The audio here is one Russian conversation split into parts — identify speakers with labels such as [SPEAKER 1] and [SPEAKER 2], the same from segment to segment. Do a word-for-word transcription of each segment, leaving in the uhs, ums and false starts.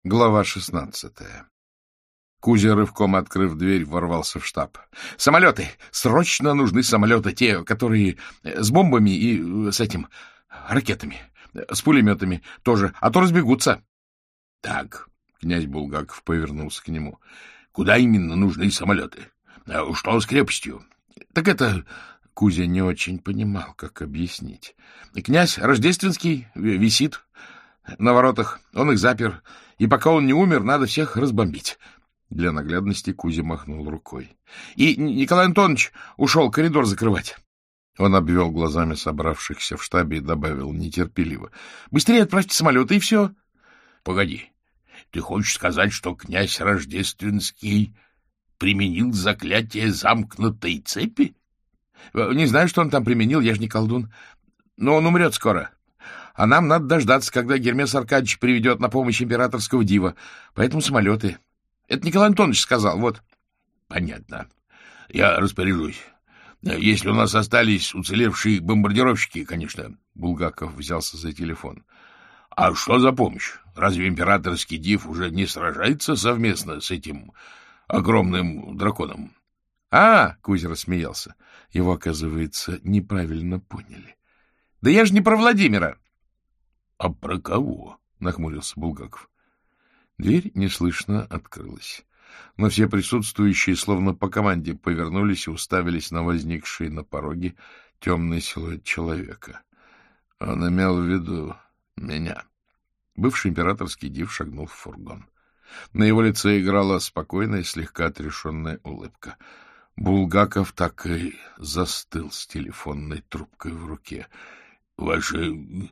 [SPEAKER 1] Глава шестнадцатая. Кузя, рывком открыв дверь, ворвался в штаб. — Самолеты! Срочно нужны самолеты, те, которые с бомбами и с этим, ракетами, с пулеметами тоже, а то разбегутся. — Так, — князь Булгаков повернулся к нему, — куда именно нужны самолеты? Что с крепостью? — Так это... Кузя не очень понимал, как объяснить. Князь Рождественский висит на воротах, он их запер, и пока он не умер, надо всех разбомбить. Для наглядности Кузя махнул рукой. И Николай Антонович ушел коридор закрывать. Он обвел глазами собравшихся в штабе и добавил нетерпеливо. — Быстрее отправьте самолеты, и все. — Погоди, ты хочешь сказать, что князь Рождественский применил заклятие замкнутой цепи? — Не знаю, что он там применил, я же не колдун. Но он умрет скоро. А нам надо дождаться, когда Гермес Аркадьевич приведет на помощь императорского дива. Поэтому самолеты. Это Николай Антонович сказал, вот. — Понятно. Я распоряжусь. Если у нас остались уцелевшие бомбардировщики, конечно. Булгаков взялся за телефон. — А что за помощь? Разве императорский див уже не сражается совместно с этим огромным драконом? — А, — Кузя рассмеялся. Его, оказывается, неправильно поняли. — Да я же не про Владимира. — А про кого? — нахмурился Булгаков. Дверь неслышно открылась, но все присутствующие словно по команде повернулись и уставились на возникший на пороге темный силуэт человека. Он имел в виду меня. Бывший императорский див шагнул в фургон. На его лице играла спокойная, слегка отрешенная улыбка. Булгаков так и застыл с телефонной трубкой в руке. — Ваши...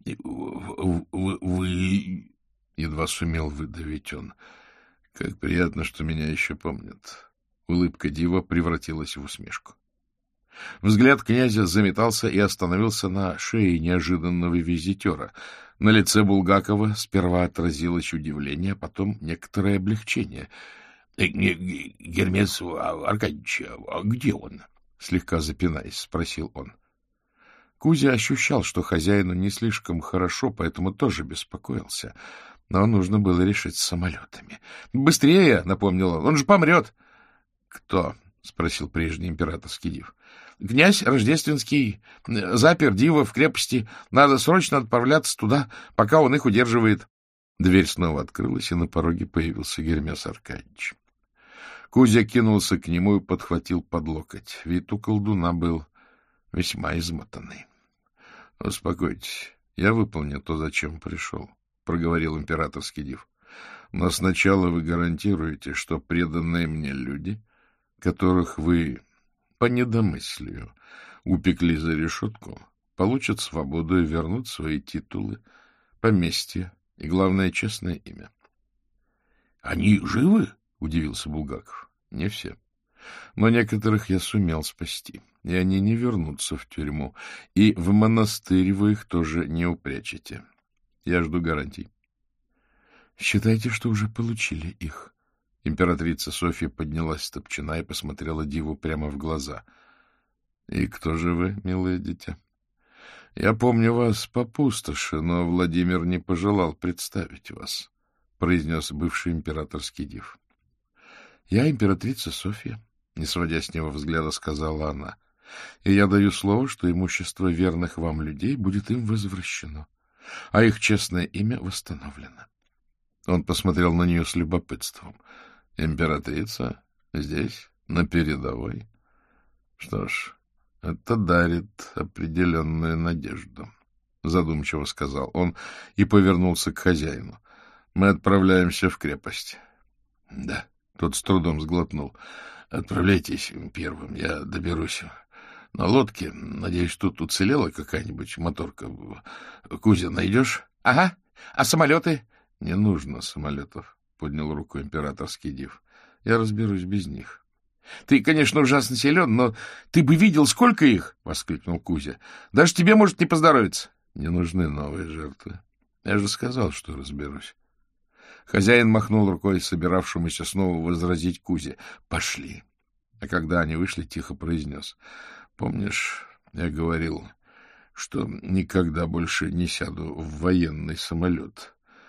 [SPEAKER 1] Вы... вы... — едва сумел выдавить он. — Как приятно, что меня еще помнят. Улыбка дива превратилась в усмешку. Взгляд князя заметался и остановился на шее неожиданного визитера. На лице Булгакова сперва отразилось удивление, а потом некоторое облегчение. — Гермес Аркадьевич, а где он? — слегка запинаясь, спросил он. Кузя ощущал, что хозяину не слишком хорошо, поэтому тоже беспокоился. Но нужно было решить с самолетами. — Быстрее, — напомнил он, — он же помрет. — Кто? — спросил прежний императорский див. — Князь Рождественский запер дива в крепости. Надо срочно отправляться туда, пока он их удерживает. Дверь снова открылась, и на пороге появился Гермес Аркадьевич. Кузя кинулся к нему и подхватил под локоть. Вид у колдуна был весьма измотанный. — Успокойтесь, я выполню то, зачем пришел, — проговорил императорский див. — Но сначала вы гарантируете, что преданные мне люди, которых вы по недомыслию упекли за решетку, получат свободу и вернут свои титулы, поместья и, главное, честное имя. — Они живы? — удивился Булгаков. — Не все. Но некоторых я сумел спасти, и они не вернутся в тюрьму, и в монастырь вы их тоже не упрячете. Я жду гарантий. — Считайте, что уже получили их. Императрица Софья поднялась с топчина и посмотрела диву прямо в глаза. — И кто же вы, милое дитя? Я помню вас по пустоши, но Владимир не пожелал представить вас, — произнес бывший императорский див. — Я императрица Софья, — не сводя с него взгляда, сказала она, — и я даю слово, что имущество верных вам людей будет им возвращено, а их честное имя восстановлено. Он посмотрел на нее с любопытством. — Императрица? Здесь? На передовой? Что ж, это дарит определенную надежду, — задумчиво сказал он и повернулся к хозяину. — Мы отправляемся в крепость. — Да. Тот с трудом сглотнул. — Отправляйтесь первым, я доберусь на лодке. Надеюсь, тут уцелела какая-нибудь моторка. Кузя, найдешь? — Ага. А самолеты? — Не нужно самолетов, — поднял руку императорский див. — Я разберусь без них. — Ты, конечно, ужасно силен, но ты бы видел, сколько их! — воскликнул Кузя. — Даже тебе может не поздоровиться. — Не нужны новые жертвы. Я же сказал, что разберусь. Хозяин махнул рукой собиравшемуся снова возразить Кузе. — Пошли. А когда они вышли, тихо произнес. — Помнишь, я говорил, что никогда больше не сяду в военный самолет?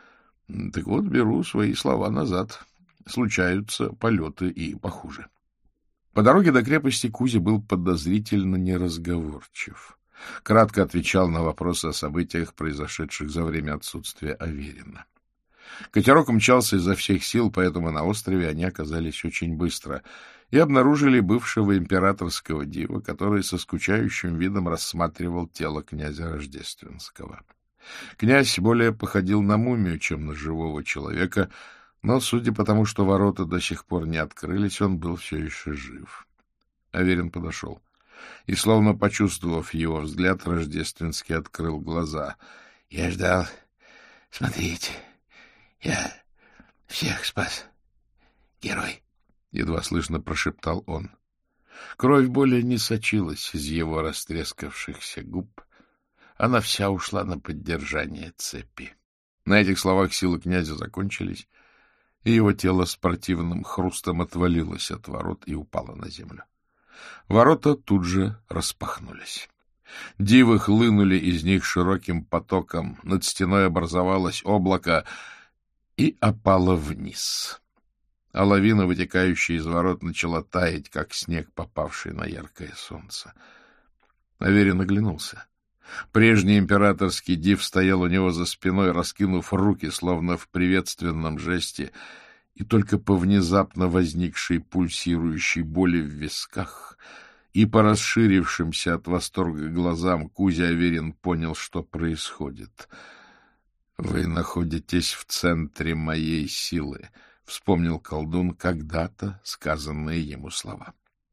[SPEAKER 1] Так вот, беру свои слова назад. Случаются полеты и похуже. По дороге до крепости Кузя был подозрительно неразговорчив. Кратко отвечал на вопросы о событиях, произошедших за время отсутствия Аверина. Катерок мчался изо всех сил, поэтому на острове они оказались очень быстро и обнаружили бывшего императорского дива, который со скучающим видом рассматривал тело князя Рождественского. Князь более походил на мумию, чем на живого человека, но, судя по тому, что ворота до сих пор не открылись, он был все еще жив. Аверин подошел. И, словно почувствовав его взгляд, Рождественский открыл глаза. — Я ждал. Смотрите, я всех спас. Герой, — едва слышно прошептал он. Кровь более не сочилась из его растрескавшихся губ. Она вся ушла на поддержание цепи. На этих словах силы князя закончились, и его тело с противным хрустом отвалилось от ворот и упало на землю. Ворота тут же распахнулись. Дивы хлынули из них широким потоком, над стеной образовалось облако и опало вниз. А лавина, вытекающая из ворот, начала таять, как снег, попавший на яркое солнце. Аверин оглянулся. Прежний императорский див стоял у него за спиной, раскинув руки, словно в приветственном жесте, и только по внезапно возникшей пульсирующей боли в висках и по расширившимся от восторга глазам Кузя Аверин понял, что происходит. — Вы находитесь в центре моей силы, — вспомнил колдун когда-то сказанные ему слова.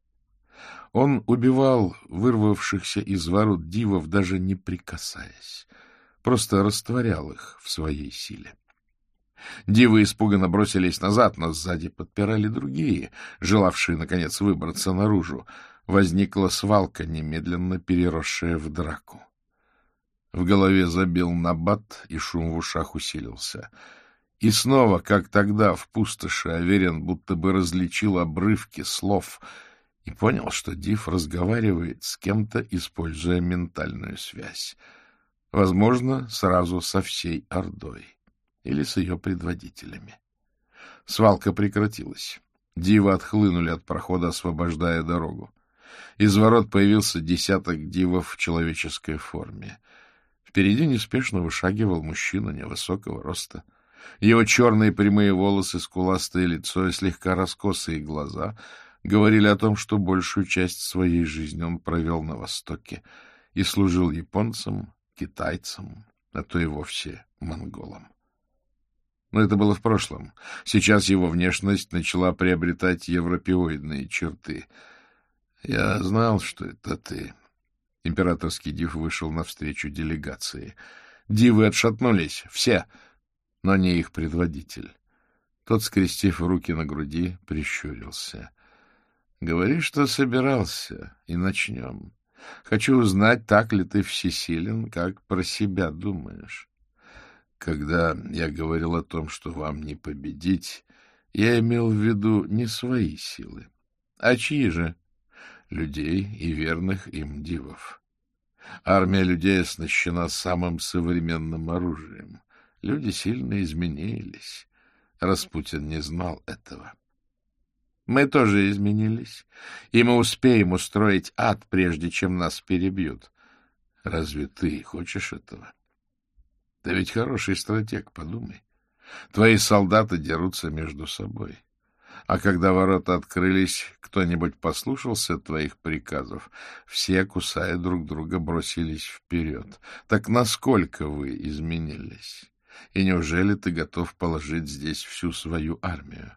[SPEAKER 1] Он убивал вырвавшихся из ворот дивов, даже не прикасаясь, просто растворял их в своей силе. Дивы испуганно бросились назад, но сзади подпирали другие, желавшие, наконец, выбраться наружу. Возникла свалка, немедленно переросшая в драку. В голове забил набат, и шум в ушах усилился. И снова, как тогда, в пустоши, Аверин будто бы различил обрывки слов и понял, что див разговаривает с кем-то, используя ментальную связь. Возможно, сразу со всей Ордой или с ее предводителями. Свалка прекратилась. Дивы отхлынули от прохода, освобождая дорогу. Из ворот появился десяток дивов в человеческой форме. Впереди неспешно вышагивал мужчина невысокого роста. Его черные прямые волосы, скуластое лицо и слегка раскосые глаза говорили о том, что большую часть своей жизни он провел на Востоке и служил японцам, китайцам, а то и вовсе монголам. Но это было в прошлом. Сейчас его внешность начала приобретать европеоидные черты. Я знал, что это ты. Императорский див вышел навстречу делегации. Дивы отшатнулись, все, но не их предводитель. Тот, скрестив руки на груди, прищурился. — Говори, что собирался, и начнем. Хочу узнать, так ли ты всесилен, как про себя думаешь. Когда я говорил о том, что вам не победить, я имел в виду не свои силы. А чьи же? Людей и верных им дивов. Армия людей оснащена самым современным оружием. Люди сильно изменились. Распутин не знал этого. Мы тоже изменились, и мы успеем устроить ад, прежде чем нас перебьют. Разве ты хочешь этого? Ты ведь хороший стратег, подумай. Твои солдаты дерутся между собой. А когда ворота открылись, кто-нибудь послушался твоих приказов? Все, кусая друг друга, бросились вперед. Так насколько вы изменились? И неужели ты готов положить здесь всю свою армию?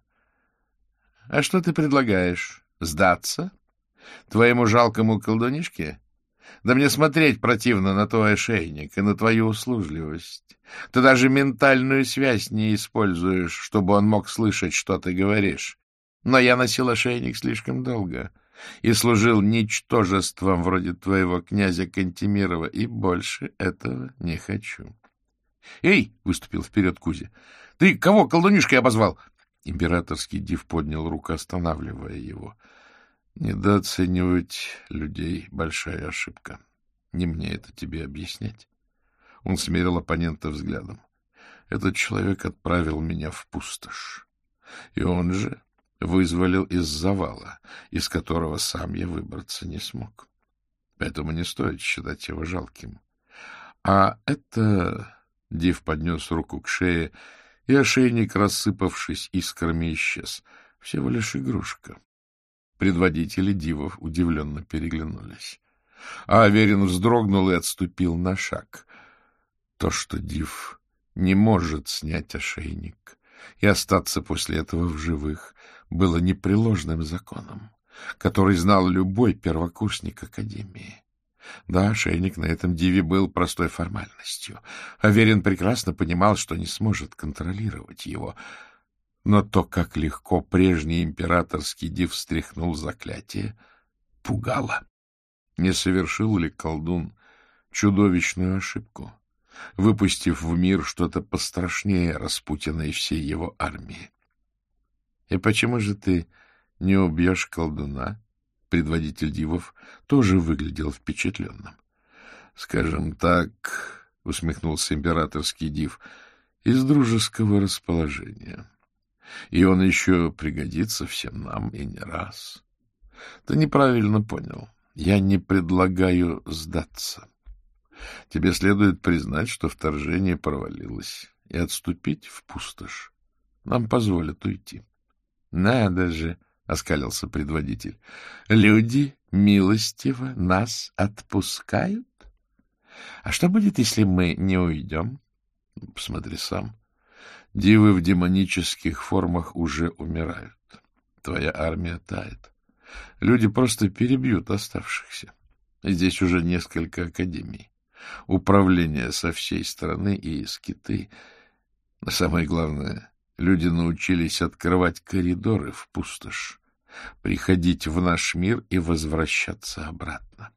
[SPEAKER 1] А что ты предлагаешь? Сдаться? Твоему жалкому колдунишке? Да мне смотреть противно на твой ошейник и на твою услужливость. Ты даже ментальную связь не используешь, чтобы он мог слышать, что ты говоришь. Но я носил ошейник слишком долго и служил ничтожеством вроде твоего князя Кантемирова, и больше этого не хочу. — Эй! — выступил вперед Кузя. — Ты кого колдунишкой обозвал? Императорский див поднял руку, останавливая его. Недооценивать людей — большая ошибка. Не мне это тебе объяснять. Он смерил оппонента взглядом. Этот человек отправил меня в пустошь, и он же вызволил из завала, из которого сам я выбраться не смог. Поэтому не стоит считать его жалким. А это... Див поднес руку к шее, и ошейник, рассыпавшись искрами, исчез. Всего лишь игрушка. Предводители дивов удивленно переглянулись. А Аверин вздрогнул и отступил на шаг. То, что див не может снять ошейник и остаться после этого в живых, было непреложным законом, который знал любой первокурсник Академии. Да, ошейник на этом диве был простой формальностью. Аверин прекрасно понимал, что не сможет контролировать его. Но то, как легко прежний императорский див стряхнул заклятие, пугало. Не совершил ли колдун чудовищную ошибку, выпустив в мир что-то пострашнее Распутина и всей его армии? — И почему же ты не убьешь колдуна? Предводитель дивов тоже выглядел впечатленным. — Скажем так, — усмехнулся императорский див, — из дружеского расположения. И он еще пригодится всем нам и не раз. Ты неправильно понял. Я не предлагаю сдаться. Тебе следует признать, что вторжение провалилось, и отступить в пустошь. Нам позволят уйти. — Надо же! — оскалился предводитель. — Люди милостиво нас отпускают? А что будет, если мы не уйдем? — Посмотри сам. Дивы в демонических формах уже умирают. Твоя армия тает. Люди просто перебьют оставшихся. Здесь уже несколько академий. Управление со всей страны и скиты. Но самое главное, люди научились открывать коридоры в пустошь, приходить в наш мир и возвращаться обратно.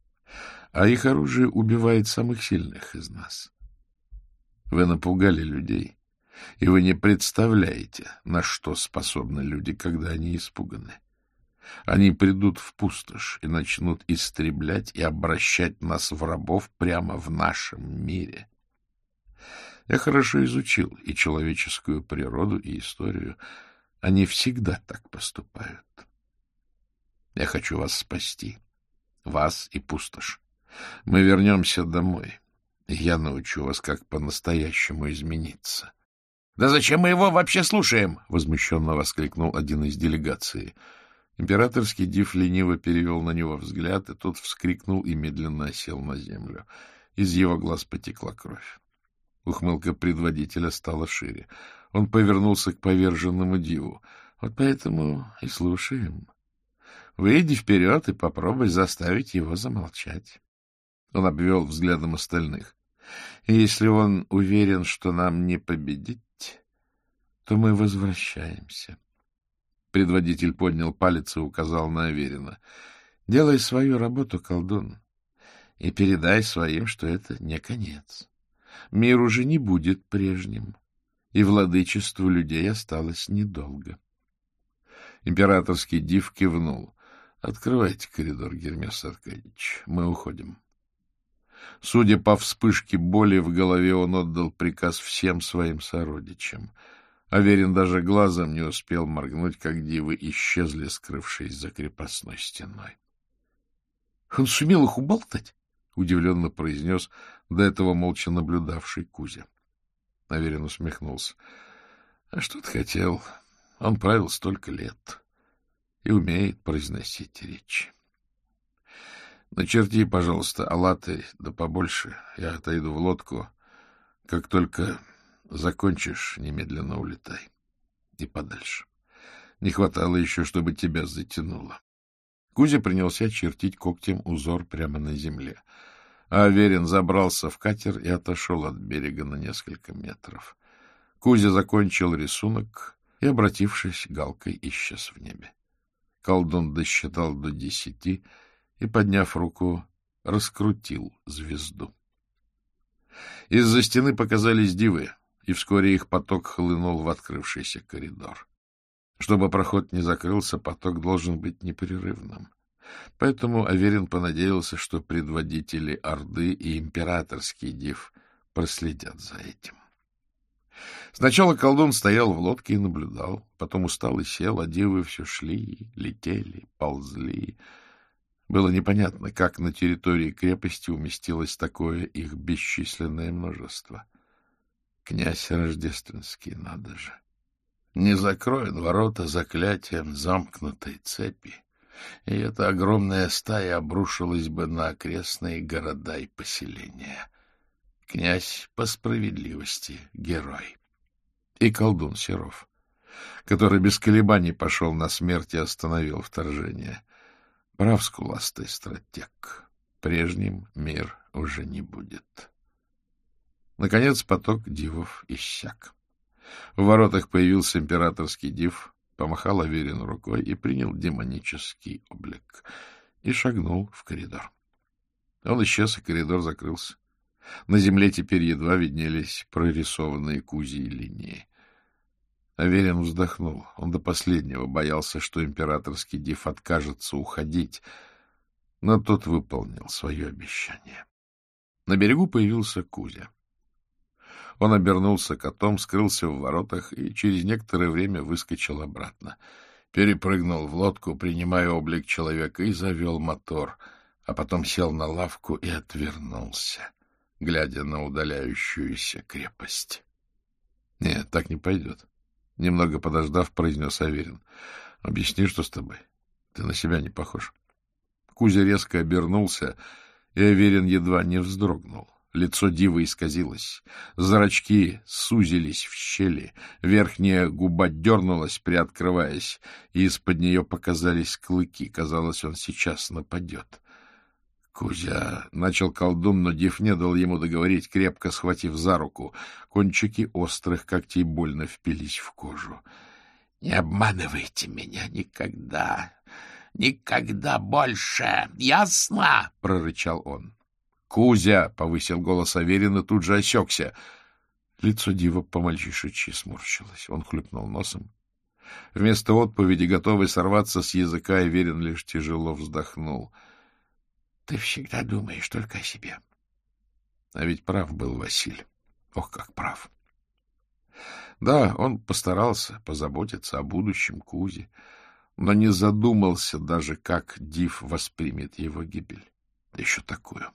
[SPEAKER 1] А их оружие убивает самых сильных из нас. Вы напугали людей, и вы не представляете, на что способны люди, когда они испуганы. Они придут в пустошь и начнут истреблять и обращать нас в рабов прямо в нашем мире. Я хорошо изучил и человеческую природу, и историю. Они всегда так поступают. Я хочу вас спасти, вас и пустошь. Мы вернемся домой, и я научу вас, как по-настоящему измениться. — Да зачем мы его вообще слушаем? — возмущенно воскликнул один из делегации. Императорский див лениво перевел на него взгляд, и тот вскрикнул и медленно осел на землю. Из его глаз потекла кровь. Ухмылка предводителя стала шире. Он повернулся к поверженному диву. — Вот поэтому и слушаем. Выйди вперед и попробуй заставить его замолчать. Он обвел взглядом остальных. И если он уверен, что нам не победить, то мы возвращаемся. Предводитель поднял палец и указал на Аверина. — Делай свою работу, колдун, и передай своим, что это не конец. Мир уже не будет прежним, и владычеству людей осталось недолго. Императорский див кивнул. — Открывайте коридор, Гермес Аркадьевич, мы уходим. Судя по вспышке боли в голове, он отдал приказ всем своим сородичам. Аверин даже глазом не успел моргнуть, как дивы исчезли, скрывшись за крепостной стеной. — Он сумел их уболтать? — удивленно произнес до этого молча наблюдавший Кузя. Аверин усмехнулся. — А что ты хотел? Он правил столько лет и умеет произносить речи. Начерти, пожалуйста, алаты, да побольше. Я отойду в лодку. Как только закончишь, немедленно улетай. И подальше. Не хватало еще, чтобы тебя затянуло. Кузя принялся чертить когтем узор прямо на земле. А Аверин забрался в катер и отошел от берега на несколько метров. Кузя закончил рисунок и, обратившись галкой, исчез в небе. Колдун досчитал до десяти и, подняв руку, раскрутил звезду. Из-за стены показались дивы, и вскоре их поток хлынул в открывшийся коридор. Чтобы проход не закрылся, поток должен быть непрерывным. Поэтому Аверин понадеялся, что предводители Орды и императорский див проследят за этим. Сначала колдун стоял в лодке и наблюдал, потом устал и сел, а девы все шли, летели, ползли. Было непонятно, как на территории крепости уместилось такое их бесчисленное множество. Князь Рождественский, надо же. Не закроет ворота заклятием замкнутой цепи, и эта огромная стая обрушилась бы на окрестные города и поселения. Князь по справедливости герой. И колдун Серов, который без колебаний пошел на смерть и остановил вторжение. Прав скуластый стратег. Прежним мир уже не будет. Наконец поток дивов иссяк. В воротах появился императорский див, помахал Аверину рукой и принял демонический облик. И шагнул в коридор. Он исчез, и коридор закрылся. На земле теперь едва виднелись прорисованные кузьи линии. Аверин вздохнул. Он до последнего боялся, что императорский див откажется уходить, но тот выполнил свое обещание. На берегу появился Кузя. Он обернулся котом, скрылся в воротах и через некоторое время выскочил обратно. Перепрыгнул в лодку, принимая облик человека, и завел мотор, а потом сел на лавку и отвернулся, глядя на удаляющуюся крепость. — Нет, так не пойдет. Немного подождав, произнес Аверин. — Объясни, что с тобой. Ты на себя не похож. Кузя резко обернулся, и Аверин едва не вздрогнул. Лицо дивы исказилось, зрачки сузились в щели, верхняя губа дернулась, приоткрываясь, и из-под нее показались клыки. Казалось, он сейчас нападет. — Кузя! — начал колдун, но див не дал ему договорить, крепко схватив за руку. Кончики острых когтей больно впились в кожу. — Не обманывайте меня никогда! Никогда больше! Ясно? — прорычал он. — Кузя! — повысил голос Аверин и тут же осекся. Лицо дива по-мальчишечьи сморщилось. Он хлюпнул носом. Вместо отповеди, готовый сорваться с языка, Аверин лишь тяжело вздохнул. — Ты всегда думаешь только о себе. А ведь прав был Василь. Ох, как прав. Да, он постарался позаботиться о будущем Кузи, но не задумался даже, как див воспримет его гибель. Еще такую.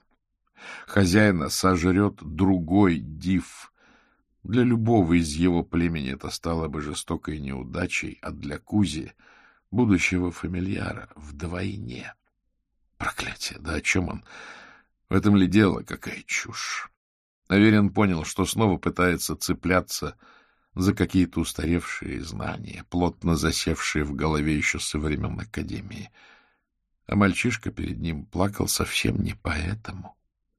[SPEAKER 1] Хозяина сожрет другой див. Для любого из его племени это стало бы жестокой неудачей, а для Кузи, будущего фамильяра, вдвойне. Проклятие! Да о чем он? В этом ли дело? Какая чушь! Аверин понял, что снова пытается цепляться за какие-то устаревшие знания, плотно засевшие в голове еще со времен Академии. А мальчишка перед ним плакал совсем не поэтому.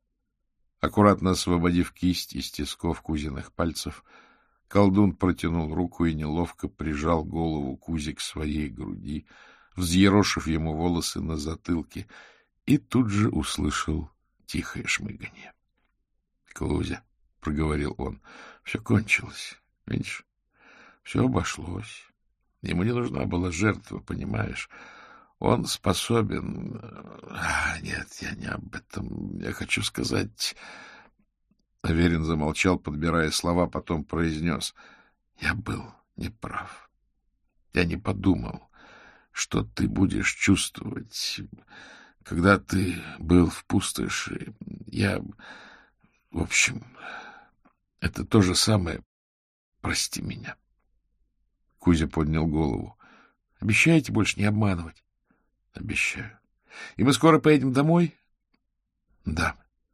[SPEAKER 1] Аккуратно освободив кисть из тисков Кузиных пальцев, колдун протянул руку и неловко прижал голову Кузи к своей груди, взъерошив ему волосы на затылке, и тут же услышал тихое шмыганье. — Кузя, — проговорил он, — все кончилось. Видишь, все обошлось. Ему не нужна была жертва, понимаешь? Он способен... А, нет, я не об этом. Я хочу сказать... Аверин замолчал, подбирая слова, потом произнес. Я был неправ. Я не подумал, что ты будешь чувствовать, когда ты был в пустоши. Я... В общем, это то же самое. Прости меня. Кузя поднял голову. — Обещаете больше не обманывать? — Обещаю. — И мы скоро поедем домой? — Да.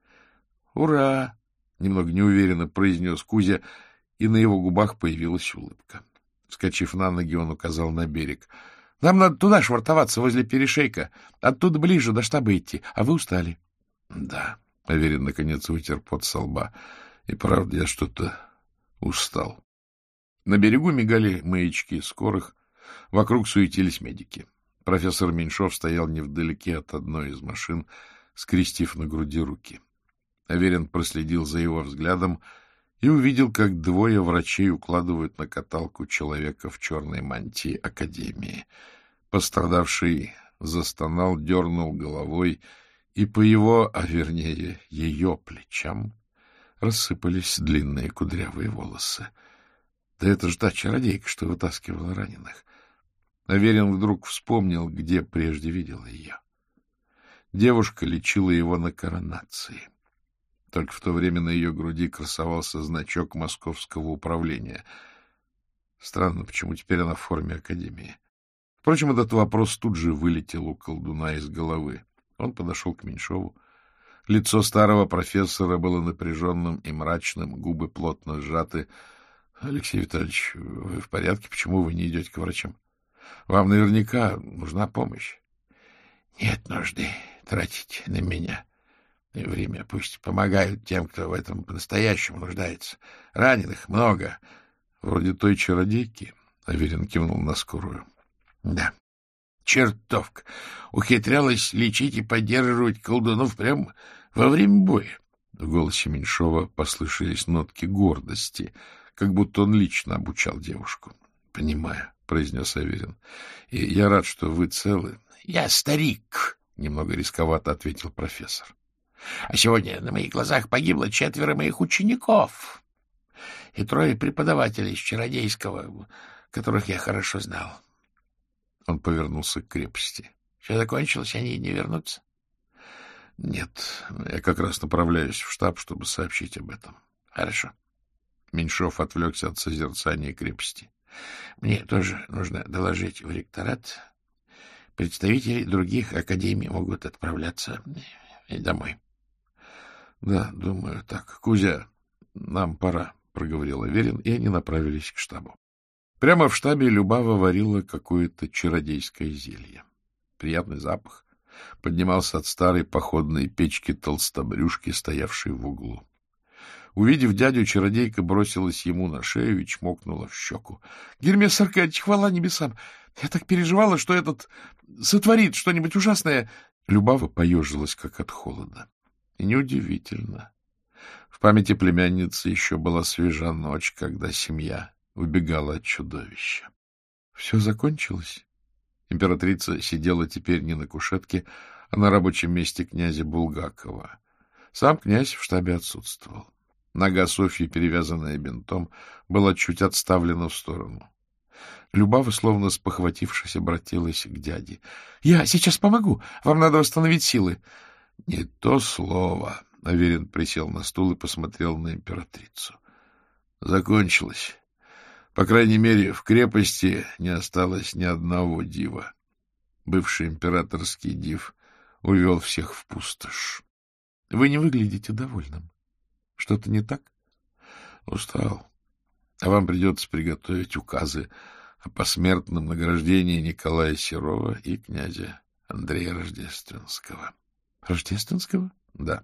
[SPEAKER 1] — Ура! — немного неуверенно произнес Кузя, и на его губах появилась улыбка. Вскочив на ноги, он указал на берег. — Нам надо туда швартоваться, возле перешейка. Оттуда ближе до штаба идти, а вы устали. — Да. Аверин наконец вытер пот со лба. И правда, я что-то устал. На берегу мигали маячки скорых, вокруг суетились медики. Профессор Меньшов стоял невдалеке от одной из машин, скрестив на груди руки. Аверин проследил за его взглядом и увидел, как двое врачей укладывают на каталку человека в черной мантии Академии. Пострадавший застонал, дернул головой, и по его, а вернее ее плечам, рассыпались длинные кудрявые волосы. Да это же та чародейка, что вытаскивала раненых. Аверин вдруг вспомнил, где прежде видел ее. Девушка лечила его на коронации. Только в то время на ее груди красовался значок московского управления. Странно, почему теперь она в форме академии. Впрочем, этот вопрос тут же вылетел у колдуна из головы. Он подошел к Меньшову. Лицо старого профессора было напряженным и мрачным, губы плотно сжаты. — Алексей Витальевич, вы в порядке? Почему вы не идете к врачам? Вам наверняка нужна помощь. — Нет нужды тратить на меня время. Пусть помогают тем, кто в этом по-настоящему нуждается. Раненых много. Вроде той чародейки. Аверин кивнул на скорую. — Да. Чертовка ухитрялась лечить и поддерживать колдунов прямо во время боя. В голосе Меньшова послышались нотки гордости, как будто он лично обучал девушку. — Понимаю, — произнес Аверин. — И я рад, что вы целы. — Я старик, — немного рисковато ответил профессор. — А сегодня на моих глазах погибло четверо моих учеников и трое преподавателей из чародейского, которых я хорошо знал. Он повернулся к крепости. — Все закончилось, они не вернутся? — Нет, я как раз направляюсь в штаб, чтобы сообщить об этом. — Хорошо. Меньшов отвлекся от созерцания крепости. — Мне тоже нужно доложить в ректорат. Представители других академий могут отправляться домой. — Да, думаю так. Кузя, нам пора, — проговорил Аверин, и они направились к штабу. Прямо в штабе Любава варила какое-то чародейское зелье. Приятный запах поднимался от старой походной печки толстобрюшки, стоявшей в углу. Увидев дядю, чародейка бросилась ему на шею и чмокнула в щеку. — Гермес Аркадьевич, хвала небесам! Я так переживала, что этот сотворит что-нибудь ужасное. Любава поежилась, как от холода. И неудивительно. В памяти племянницы еще была свежа ночь, когда семья убегала от чудовища. Все закончилось. Императрица сидела теперь не на кушетке, а на рабочем месте князя Булгакова. Сам князь в штабе отсутствовал. Нога Софьи, перевязанная бинтом, была чуть отставлена в сторону. Любава, словно спохватившись, обратилась к дяде. — Я сейчас помогу. Вам надо восстановить силы. — Не то слово. Аверин присел на стул и посмотрел на императрицу. — Закончилось. По крайней мере, в крепости не осталось ни одного дива. Бывший императорский див увел всех в пустошь. — Вы не выглядите довольным. Что-то не так? — Устал. А вам придется приготовить указы о посмертном награждении Николая Серова и князя Андрея Рождественского. — Рождественского? — Да.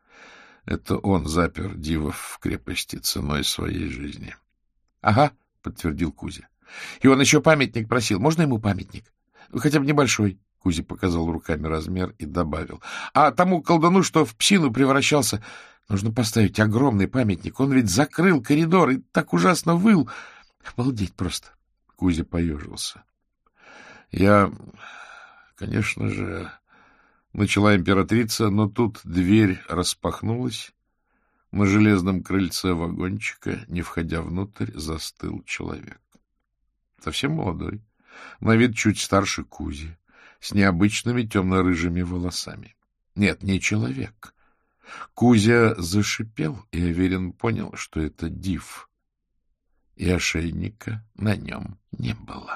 [SPEAKER 1] Это он запер дивов в крепости ценой своей жизни. — Ага, — подтвердил Кузя. — И он еще памятник просил. Можно ему памятник? Хотя бы небольшой. Кузя показал руками размер и добавил. — А тому колдуну, что в псину превращался, нужно поставить огромный памятник. Он ведь закрыл коридор и так ужасно выл. Обалдеть просто. Кузя поежился. — Я, конечно же, начала императрица, но тут дверь распахнулась. На железном крыльце вагончика, не входя внутрь, застыл человек. Совсем молодой, на вид чуть старше Кузи, с необычными темно-рыжими волосами. Нет, не человек. Кузя зашипел, и Аверин понял, что это див. И ошейника на нем не было.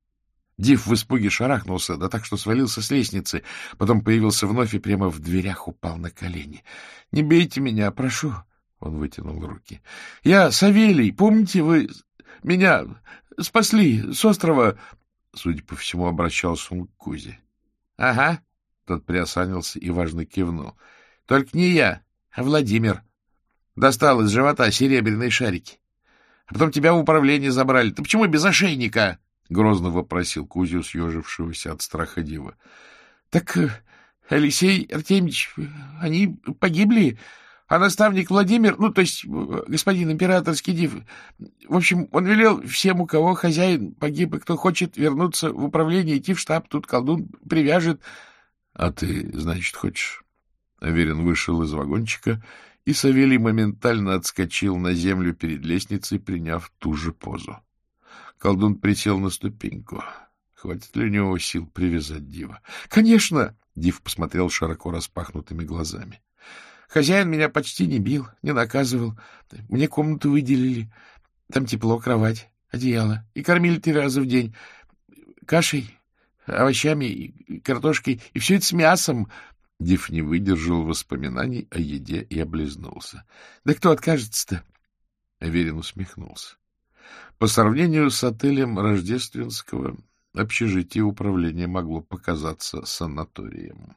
[SPEAKER 1] Див в испуге шарахнулся, да так, что свалился с лестницы, потом появился вновь и прямо в дверях упал на колени. — Не бейте меня, прошу! — он вытянул руки. — Я Савелий, помните, вы меня спасли с острова? Судя по всему, обращался он к Кузе. — Ага, — тот приосанился и важно кивнул. — Только не я, а Владимир. Достал из живота серебряные шарики. А потом тебя в управление забрали. Ты почему без ошейника? — грозно вопросил Кузю, съежившегося от страха дива. — Так, Алексей Артемьевич, они погибли, а наставник Владимир, ну, то есть господин императорский див, в общем, он велел всем, у кого хозяин погиб, и кто хочет вернуться в управление, идти в штаб, тут колдун привяжет. — А ты, значит, хочешь? Аверин вышел из вагончика и Савелий моментально отскочил на землю перед лестницей, приняв ту же позу. Колдун присел на ступеньку. Хватит ли у него сил привязать Дива? — Конечно! — Див посмотрел широко распахнутыми глазами. — Хозяин меня почти не бил, не наказывал. Мне комнату выделили. Там тепло, кровать, одеяло. И кормили три раза в день. Кашей, овощами, и картошкой. И все это с мясом. Див не выдержал воспоминаний о еде и облизнулся. — Да кто откажется-то? Аверин усмехнулся. По сравнению с отелем Рождественского, общежитие управления могло показаться санаторием.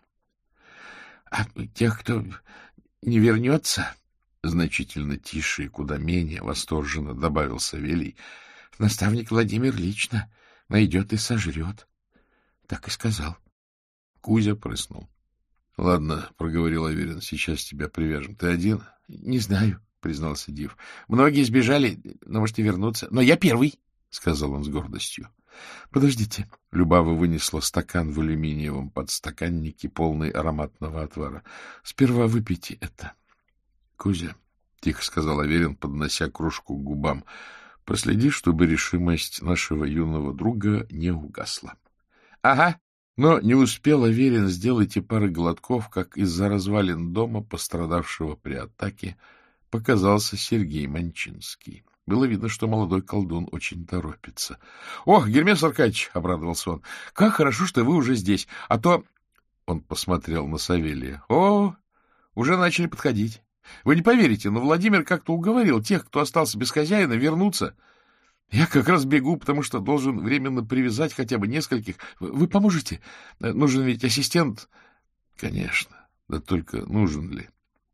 [SPEAKER 1] — А тех, кто не вернется, — значительно тише и куда менее восторженно добавил Савелий, — наставник Владимир лично найдет и сожрет. Так и сказал. Кузя прыснул. — Ладно, — проговорил Аверин, — сейчас тебя привяжем. Ты один? — Не знаю, — признался Див. — Многие сбежали, но, может, и вернутся. Но я первый, — сказал он с гордостью. — Подождите. Любава вынесла стакан в алюминиевом подстаканнике, полный ароматного отвара. — Сперва выпейте это. — Кузя, — тихо сказал Аверин, поднося кружку к губам, — проследи, чтобы решимость нашего юного друга не угасла. — Ага. Но не успел Аверин сделать и пары глотков, как из-за развалин дома, пострадавшего при атаке, показался Сергей Манчинский. Было видно, что молодой колдун очень торопится. — Ох, Гермес Аркадьевич! — обрадовался он. — Как хорошо, что вы уже здесь. А то... Он посмотрел на Савелия. — О, уже начали подходить. Вы не поверите, но Владимир как-то уговорил тех, кто остался без хозяина, вернуться. Я как раз бегу, потому что должен временно привязать хотя бы нескольких. Вы поможете? Нужен ведь ассистент. — Конечно. Да только нужен ли?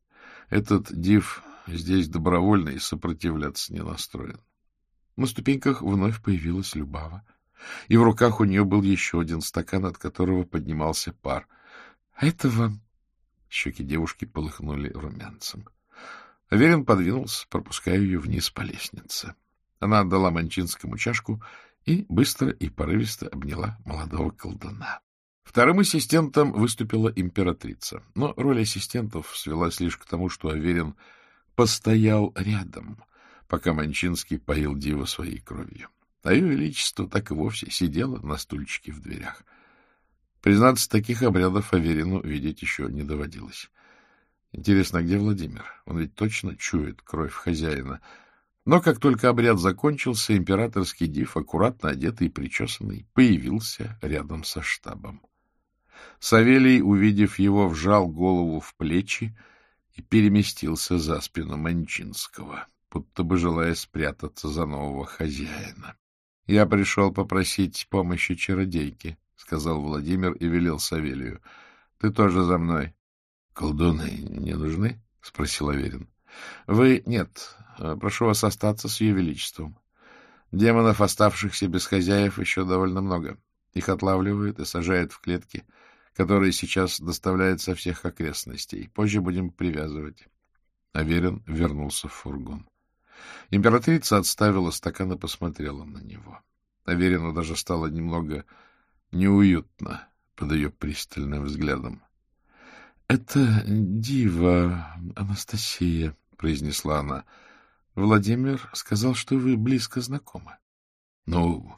[SPEAKER 1] Этот Див здесь добровольно и сопротивляться не настроен. На ступеньках вновь появилась Любава, и в руках у нее был еще один стакан, от которого поднимался пар. — А это вам? Щеки девушки полыхнули румянцем. Аверин подвинулся, пропуская ее вниз по лестнице. Она отдала Манчинскому чашку и быстро и порывисто обняла молодого колдуна. Вторым ассистентом выступила императрица, но роль ассистентов свелась лишь к тому, что Аверин постоял рядом, пока Манчинский поил Дива своей кровью. А ее величество так и вовсе сидело на стульчике в дверях. Признаться, таких обрядов Аверину видеть еще не доводилось. Интересно, а где Владимир? Он ведь точно чует кровь хозяина. Но как только обряд закончился, императорский Див, аккуратно одетый и причесанный, появился рядом со штабом. Савелий, увидев его, вжал голову в плечи и переместился за спину Манчинского, будто бы желая спрятаться за нового хозяина. — Я пришел попросить помощи чародейки, — сказал Владимир и велел Савелию. — Ты тоже за мной. — Колдуны не нужны? — спросил Аверин. — Вы нет. Прошу вас остаться с ее величеством. Демонов, оставшихся без хозяев, еще довольно много. Их отлавливают и сажают в клетки, которые сейчас доставляют со всех окрестностей. Позже будем привязывать. Аверин вернулся в фургон. Императрица отставила стакан и посмотрела на него. Аверину даже стало немного неуютно под ее пристальным взглядом. — Это дива Анастасия, — произнесла она. — Владимир сказал, что вы близко знакомы. — Ну,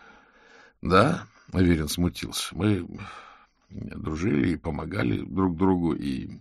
[SPEAKER 1] да, — Аверин смутился. — Мы дружили и помогали друг другу, и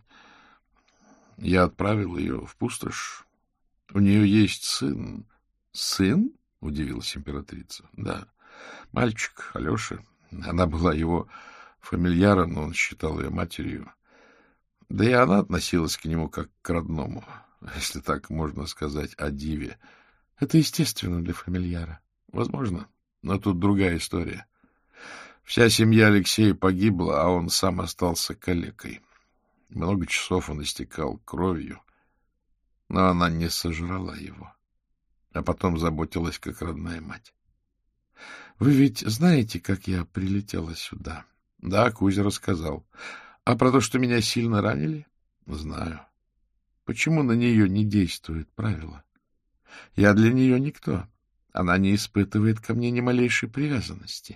[SPEAKER 1] я отправил ее в пустошь. У нее есть сын. — Сын? — удивилась императрица. — Да, мальчик Алеша. Она была его фамильяром, но он считал ее матерью. Да и она относилась к нему как к родному, если так можно сказать о Диве. Это естественно для фамильяра. Возможно, но тут другая история. Вся семья Алексея погибла, а он сам остался калекой. Много часов он истекал кровью, но она не сожрала его, а потом заботилась как родная мать. Вы ведь знаете, как я прилетела сюда? Да, Кузя рассказал. А про то, что меня сильно ранили? Знаю. Почему на нее не действует правило? Я для нее никто. Она не испытывает ко мне ни малейшей привязанности.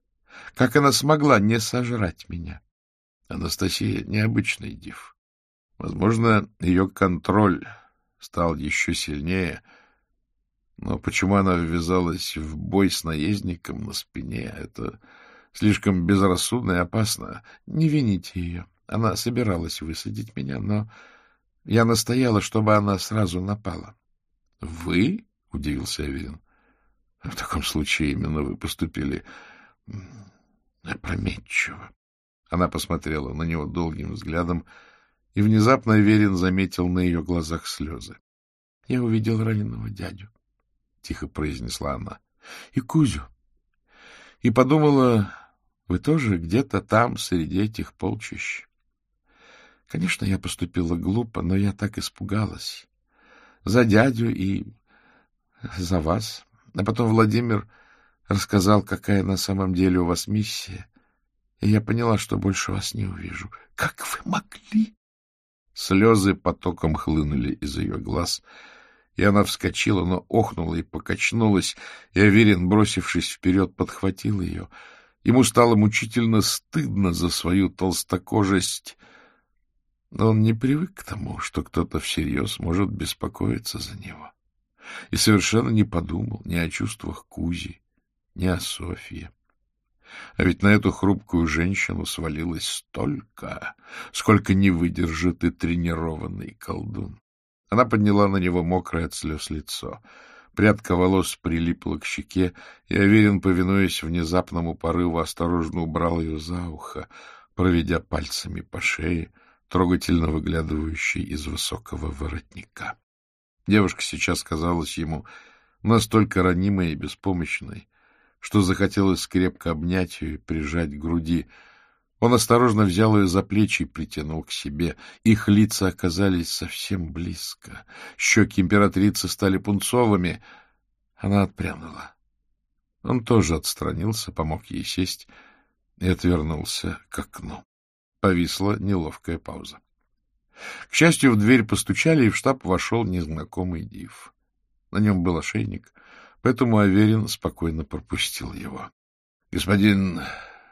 [SPEAKER 1] Как она смогла не сожрать меня? Анастасия — необычный Див. Возможно, ее контроль стал еще сильнее, но почему она ввязалась в бой с наездником на спине? Это слишком безрассудно и опасно. Не вините ее. Она собиралась высадить меня, но я настояла, чтобы она сразу напала. — Вы? — удивился Аверин. — В таком случае именно вы поступили опрометчиво. Она посмотрела на него долгим взглядом, и внезапно Аверин заметил на ее глазах слезы. — Я увидел раненого дядю, — тихо произнесла она, — и Кузю. И подумала, вы тоже где-то там, среди этих полчищ. Конечно, я поступила глупо, но я так испугалась. За дядю и за вас. А потом Владимир рассказал, какая на самом деле у вас миссия, и я поняла, что больше вас не увижу. Как вы могли? Слезы потоком хлынули из ее глаз, и она вскочила, но охнула и покачнулась, и Аверин, бросившись вперед, подхватил ее. Ему стало мучительно стыдно за свою толстокожесть, но он не привык к тому, что кто-то всерьез может беспокоиться за него, и совершенно не подумал ни о чувствах Кузи, ни о Софье. А ведь на эту хрупкую женщину свалилось столько, сколько не выдержит и тренированный колдун. Она подняла на него мокрое от слез лицо. Прядка волос прилипла к щеке, и Аверин, повинуясь внезапному порыву, осторожно убрал ее за ухо, проведя пальцами по шее, трогательно выглядывающей из высокого воротника. Девушка сейчас казалась ему настолько ранимой и беспомощной, что захотелось крепко обнять ее и прижать к груди. Он осторожно взял ее за плечи и притянул к себе. Их лица оказались совсем близко. Щеки императрицы стали пунцовыми. Она отпрянула. Он тоже отстранился, помог ей сесть и отвернулся к окну. Повисла неловкая пауза. К счастью, в дверь постучали, и в штаб вошел незнакомый див. На нем был ошейник, поэтому Аверин спокойно пропустил его. — Господин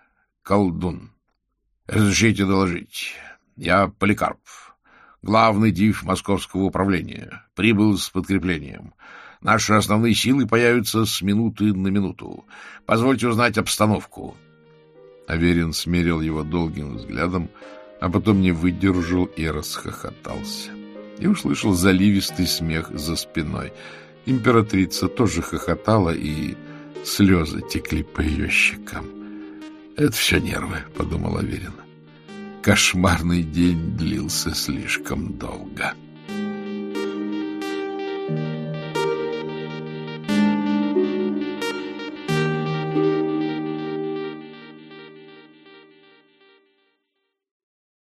[SPEAKER 1] колдун, разрешите доложить. Я Поликарп, главный див Московского управления. Прибыл с подкреплением. Наши основные силы появятся с минуты на минуту. Позвольте узнать обстановку. Аверин смерил его долгим взглядом, а потом не выдержал и расхохотался. И услышал заливистый смех за спиной. Императрица тоже хохотала, и слезы текли по ее щекам. «Это все нервы», — подумал Аверин. Кошмарный день длился слишком долго.